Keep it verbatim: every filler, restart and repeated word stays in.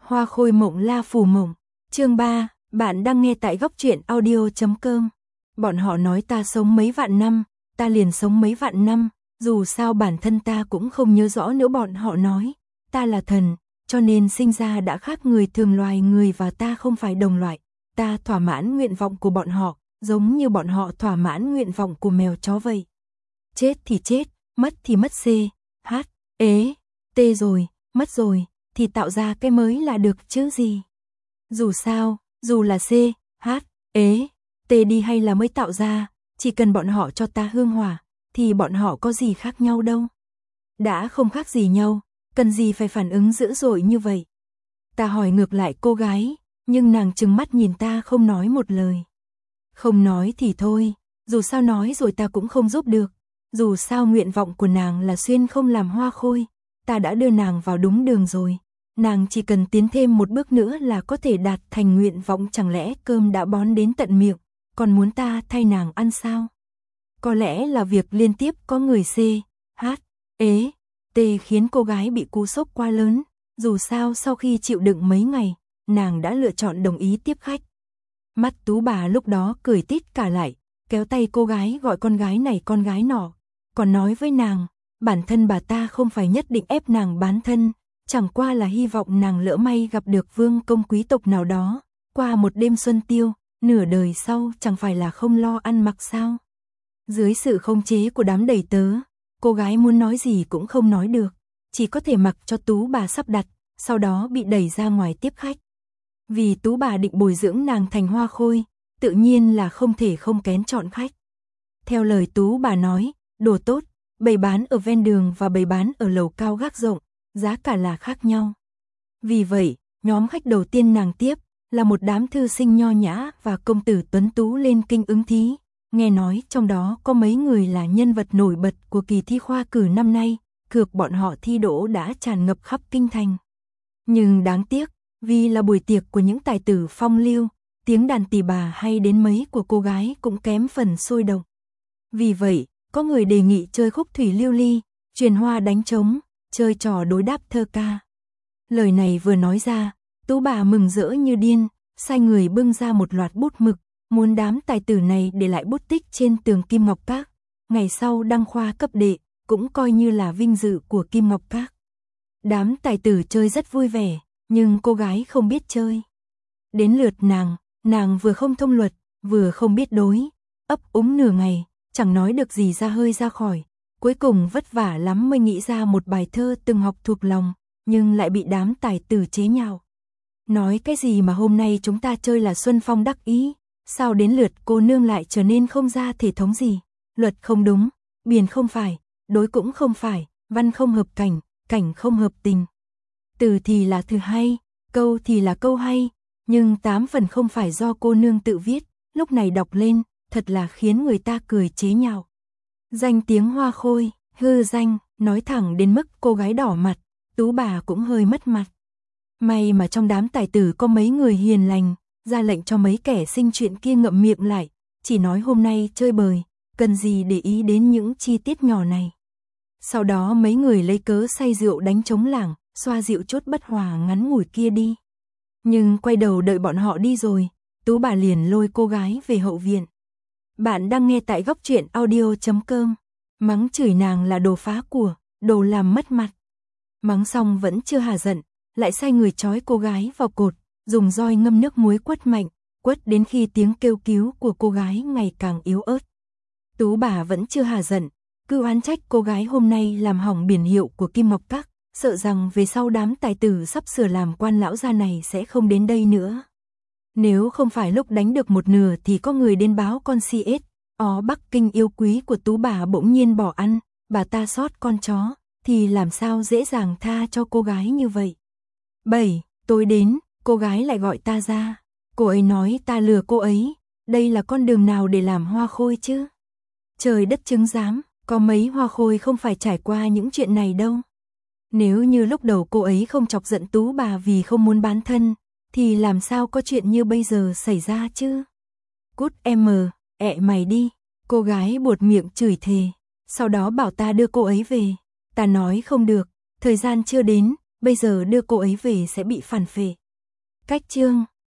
Hoa khôi mộng la phù mộng. Chương ba, bạn đang nghe tại góc truyện audio chấm com. Bọn họ nói ta sống mấy vạn năm, ta liền sống mấy vạn năm, dù sao bản thân ta cũng không nhớ rõ nữa. Bọn họ nói, ta là thần, cho nên sinh ra đã khác người thường. Loài người và ta không phải đồng loại. Ta thỏa mãn nguyện vọng của bọn họ, giống như bọn họ thỏa mãn nguyện vọng của mèo chó vậy. Chết thì chết, mất thì mất. C, H, ế, T rồi, mất rồi, thì tạo ra cái mới là được chứ gì. Dù sao, dù là C, H, ế, T đi hay là mới tạo ra, chỉ cần bọn họ cho ta hương hỏa, thì bọn họ có gì khác nhau đâu. Đã không khác gì nhau, cần gì phải phản ứng dữ dội như vậy. Ta hỏi ngược lại cô gái, nhưng nàng trừng mắt nhìn ta không nói một lời. Không nói thì thôi, dù sao nói rồi ta cũng không giúp được. Dù sao nguyện vọng của nàng là xuyên không làm hoa khôi, ta đã đưa nàng vào đúng đường rồi. Nàng chỉ cần tiến thêm một bước nữa là có thể đạt thành nguyện vọng. Chẳng lẽ cơm đã bón đến tận miệng, còn muốn ta thay nàng ăn sao? Có lẽ là việc liên tiếp có người C, H, ế, T khiến cô gái bị cú sốc quá lớn. Dù sao sau khi chịu đựng mấy ngày, nàng đã lựa chọn đồng ý tiếp khách. Mắt Tú bà lúc đó cười tít cả lại, kéo tay cô gái gọi con gái này con gái nọ. Còn nói với nàng, bản thân bà ta không phải nhất định ép nàng bán thân, chẳng qua là hy vọng nàng lỡ may gặp được vương công quý tộc nào đó, qua một đêm xuân tiêu, nửa đời sau chẳng phải là không lo ăn mặc sao. Dưới sự khống chế của đám đầy tớ, cô gái muốn nói gì cũng không nói được, chỉ có thể mặc cho Tú bà sắp đặt, sau đó bị đẩy ra ngoài tiếp khách. Vì Tú bà định bồi dưỡng nàng thành hoa khôi, tự nhiên là không thể không kén chọn khách. Theo lời Tú bà nói, đồ tốt, bày bán ở ven đường và bày bán ở lầu cao gác rộng, giá cả là khác nhau. Vì vậy, nhóm khách đầu tiên nàng tiếp là một đám thư sinh nho nhã và công tử tuấn tú lên kinh ứng thí. Nghe nói trong đó có mấy người là nhân vật nổi bật của kỳ thi khoa cử năm nay, cược bọn họ thi đỗ đã tràn ngập khắp kinh thành. Nhưng đáng tiếc, vì là buổi tiệc của những tài tử phong lưu, tiếng đàn tỳ bà hay đến mấy của cô gái cũng kém phần sôi động. Vì vậy, có người đề nghị chơi khúc thủy lưu ly, truyền hoa đánh trống, chơi trò đối đáp thơ ca. Lời này vừa nói ra, Tú bà mừng rỡ như điên, sai người bưng ra một loạt bút mực, muốn đám tài tử này để lại bút tích trên tường Kim Ngọc Các. Ngày sau đăng khoa cấp đệ, cũng coi như là vinh dự của Kim Ngọc Các. Đám tài tử chơi rất vui vẻ, nhưng cô gái không biết chơi. Đến lượt nàng, nàng vừa không thông luật, vừa không biết đối, ấp úng nửa ngày, chẳng nói được gì ra hơi ra khỏi. Cuối cùng vất vả lắm mới nghĩ ra một bài thơ từng học thuộc lòng, nhưng lại bị đám tài tử chế nhạo. Nói cái gì mà hôm nay chúng ta chơi là Xuân Phong đắc ý, sao đến lượt cô nương lại trở nên không ra thể thống gì. Luật không đúng, biền không phải, đối cũng không phải, văn không hợp cảnh, cảnh không hợp tình. Từ thì là từ hay, câu thì là câu hay, nhưng tám phần không phải do cô nương tự viết, lúc này đọc lên, thật là khiến người ta cười chế nhạo. Danh tiếng hoa khôi, hư danh, nói thẳng đến mức cô gái đỏ mặt, Tú bà cũng hơi mất mặt. May mà trong đám tài tử có mấy người hiền lành, ra lệnh cho mấy kẻ sinh chuyện kia ngậm miệng lại, chỉ nói hôm nay chơi bời, cần gì để ý đến những chi tiết nhỏ này. Sau đó mấy người lấy cớ say rượu đánh trống lảng, xoa dịu chốt bất hòa ngắn ngủi kia đi. Nhưng quay đầu đợi bọn họ đi rồi, Tú bà liền lôi cô gái về hậu viện. Bạn đang nghe tại góc truyện audio chấm com. Mắng chửi nàng là đồ phá của, đồ làm mất mặt. Mắng xong vẫn chưa hả giận, lại sai người trói cô gái vào cột, dùng roi ngâm nước muối quất mạnh, quất đến khi tiếng kêu cứu của cô gái ngày càng yếu ớt. Tú bà vẫn chưa hả giận, cứ oán trách cô gái hôm nay làm hỏng biển hiệu của Kim Ngọc Các, sợ rằng về sau đám tài tử sắp sửa làm quan lão gia này sẽ không đến đây nữa. Nếu không phải lúc đánh được một nửa thì có người đến báo con xê ét, ó Bắc Kinh yêu quý của Tú bà bỗng nhiên bỏ ăn, bà ta sót con chó, thì làm sao dễ dàng tha cho cô gái như vậy. bảy. Tối đến, cô gái lại gọi ta ra. Cô ấy nói ta lừa cô ấy, đây là con đường nào để làm hoa khôi chứ? Trời đất chứng giám, có mấy hoa khôi không phải trải qua những chuyện này đâu. Nếu như lúc đầu cô ấy không chọc giận Tú bà vì không muốn bán thân, thì làm sao có chuyện như bây giờ xảy ra chứ? Cút em mờ, ẹ mày đi. Cô gái buột miệng chửi thề, sau đó bảo ta đưa cô ấy về. Ta nói không được, thời gian chưa đến, bây giờ đưa cô ấy về sẽ bị phản phệ. Cách chương